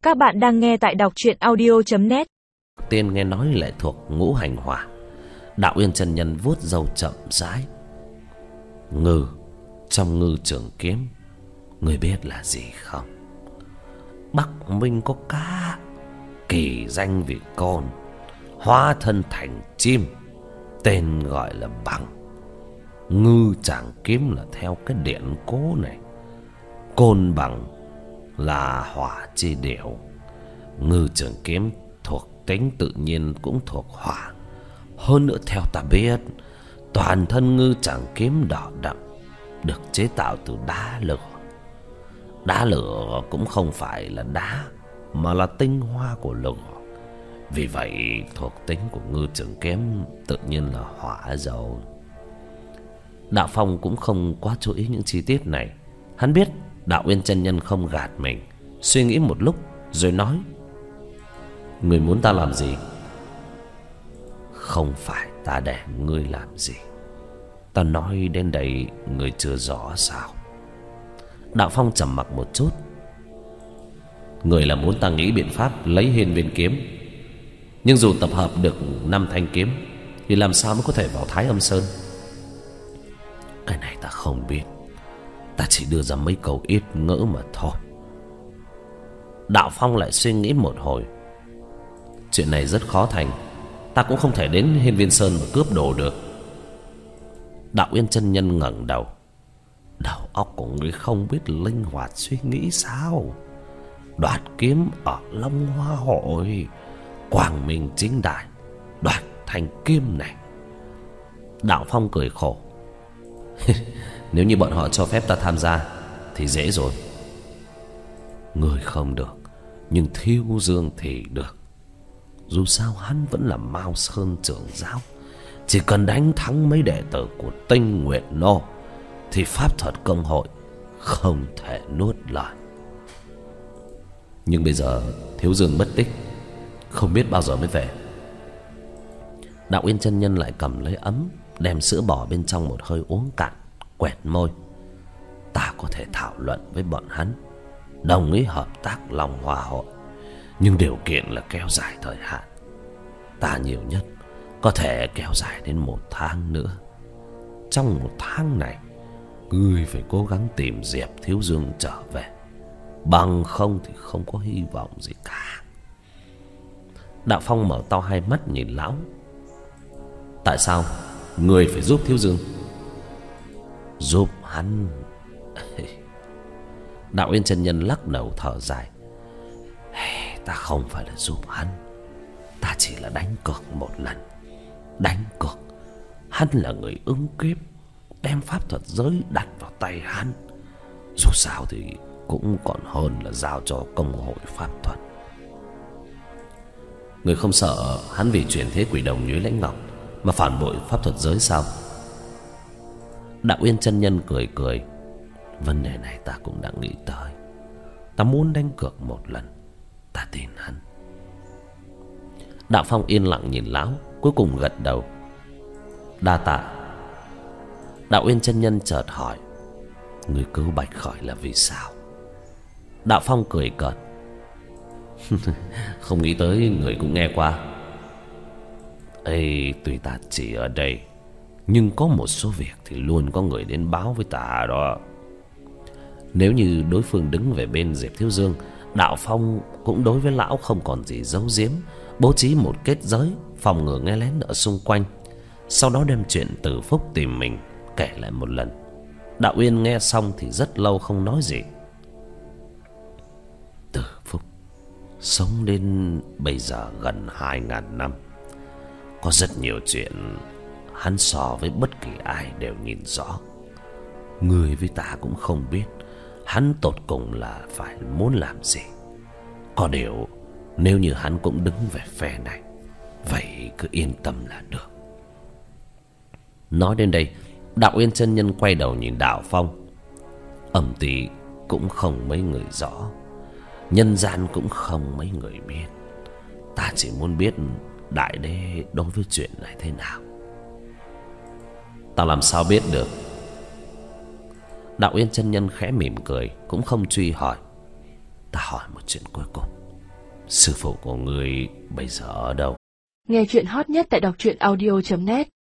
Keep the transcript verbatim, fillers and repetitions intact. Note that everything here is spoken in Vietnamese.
Các bạn đang nghe tại đọc truyện audio chấm net. Tiên nghe nói lại thuộc ngũ hành hỏa. Đạo Uyên chân nhân vuốt râu chậm rãi. Ngư, trong ngư trường kiếm, người biết là gì không? Bắc Minh có cá, kỳ danh vì côn, hóa thân thành chim, tên gọi là bằng. Ngư trảm kiếm là theo cái điển cố này. Côn bằng là hỏa chi điểu. Ngư trường kiếm thuộc tính tự nhiên cũng thuộc hỏa. Hơn nữa theo ta biết, toàn thân ngư trảm kiếm đỏ đậm, được chế tạo từ đá lửa. Đá lửa cũng không phải là đá, mà là tinh hoa của lửa. Vì vậy thuộc tính của ngư trường kiếm tự nhiên là hỏa rồi. Đạo Phong cũng không quá chú ý những chi tiết này. Hắn biết Đạo Uyên chân nhân không gạt mình. Suy nghĩ một lúc rồi nói: người muốn ta làm gì? Không phải ta để ngươi làm gì. Ta nói đến đây người chưa rõ sao? Đạo Phong trầm mặc một chút. Người là muốn ta nghĩ biện pháp lấy hiên viên kiếm. Nhưng dù tập hợp được năm thanh kiếm thì làm sao mới có thể vào Thái Âm Sơn? Cái này ta không biết. Ta chỉ đưa ra mấy câu ít ngỡ mà thôi. Đạo Phong lại suy nghĩ một hồi. Chuyện này rất khó thành. Ta cũng không thể đến Hiên Viên Sơn mà cướp đồ được. Đạo Uyên chân nhân ngẩng đầu. Đầu óc của người không biết linh hoạt suy nghĩ sao? Đoạt kiếm ở Long Hoa Hội, quang minh chính đại đoạt thành kiếm này. Đạo Phong cười khổ. Nếu như bọn họ cho phép ta tham gia thì dễ rồi. Người không được, nhưng Thiêu Dương thì được. Dù sao hắn vẫn là Mao Sơn trưởng giáo. Chỉ cần đánh thắng mấy đệ tử của Tinh Nguyệt Nô thì pháp thuật công hội không thể nuốt lời. Nhưng bây giờ Thiếu Dương mất tích, không biết bao giờ mới về. Đạo Uyên chân nhân lại cầm lấy ấm, đem sữa bò bên trong một hơi uống cạn, quẹt môi. Ta có thể thảo luận với bọn hắn, đồng ý hợp tác Long Hoa Hội, nhưng điều kiện là kéo dài thời hạn. Ta nhiều nhất có thể kéo dài đến một tháng nữa. Trong một tháng này, ngươi phải cố gắng tìm Diệp Thiếu Dương trở về, bằng không thì không có hy vọng gì cả. Đạo Phong mở to hai mắt nhìn lão. Tại sao ngươi phải giúp Thiếu Dương? Giúp hắn? Đạo Uyên chân nhân lắc đầu thở dài. Ta không phải là giúp hắn, ta chỉ là đánh cược một lần. Đánh cược hắn là người ứng kiếp, đem pháp thuật giới đặt vào tay hắn. Dù sao thì cũng còn hơn là giao cho công hội pháp thuật. Người không sợ hắn vì chuyển thế quỷ đồng Nhuế Lãnh Ngọc mà phản bội pháp thuật giới sao? Đạo Uyên chân nhân cười cười. Vấn đề này ta cũng đã nghĩ tới. Ta muốn đánh cược một lần. Ta tin hắn. Đạo Phong yên lặng nhìn lão, cuối cùng gật đầu. Đa tạ. Đạo Uyên chân nhân chợt hỏi: người cứu Bạch Khởi là vì sao? Đạo Phong cười cợt. Không nghĩ tới người cũng nghe qua. Ê, tuy ta chỉ ở đây, nhưng có một số việc thì luôn có người đến báo với ta đó. Nếu như đối phương đứng về bên Diệp Thiếu Dương, Đạo Phong cũng đối với lão không còn gì giấu giếm, bố trí một kết giới phòng ngừa nghe lén ở xung quanh. Sau đó đem chuyện Từ Phúc tìm mình kể lại một lần. Đạo Uyên nghe xong thì rất lâu không nói gì. Từ Phúc sống đến bây giờ gần hai ngàn năm, có rất nhiều chuyện hắn so với bất kỳ ai đều nhìn rõ. Người với ta cũng không biết hắn tột cùng là phải muốn làm gì. Có điều nếu như hắn cũng đứng về phe này, vậy cứ yên tâm là được. Nói đến đây, Đạo Uyên chân nhân quay đầu nhìn Đạo Phong. Ẩm tỷ cũng không mấy người rõ, nhân gian cũng không mấy người biết. Ta chỉ muốn biết đại đế đối với chuyện này thế nào. Ta làm sao biết được? Đạo Uyên chân nhân khẽ mỉm cười, cũng không truy hỏi. Ta hỏi một chuyện cuối cùng. Sư phụ của ngươi bây giờ ở đâu? Nghe chuyện hot nhất tại đọc truyện audio chấm net.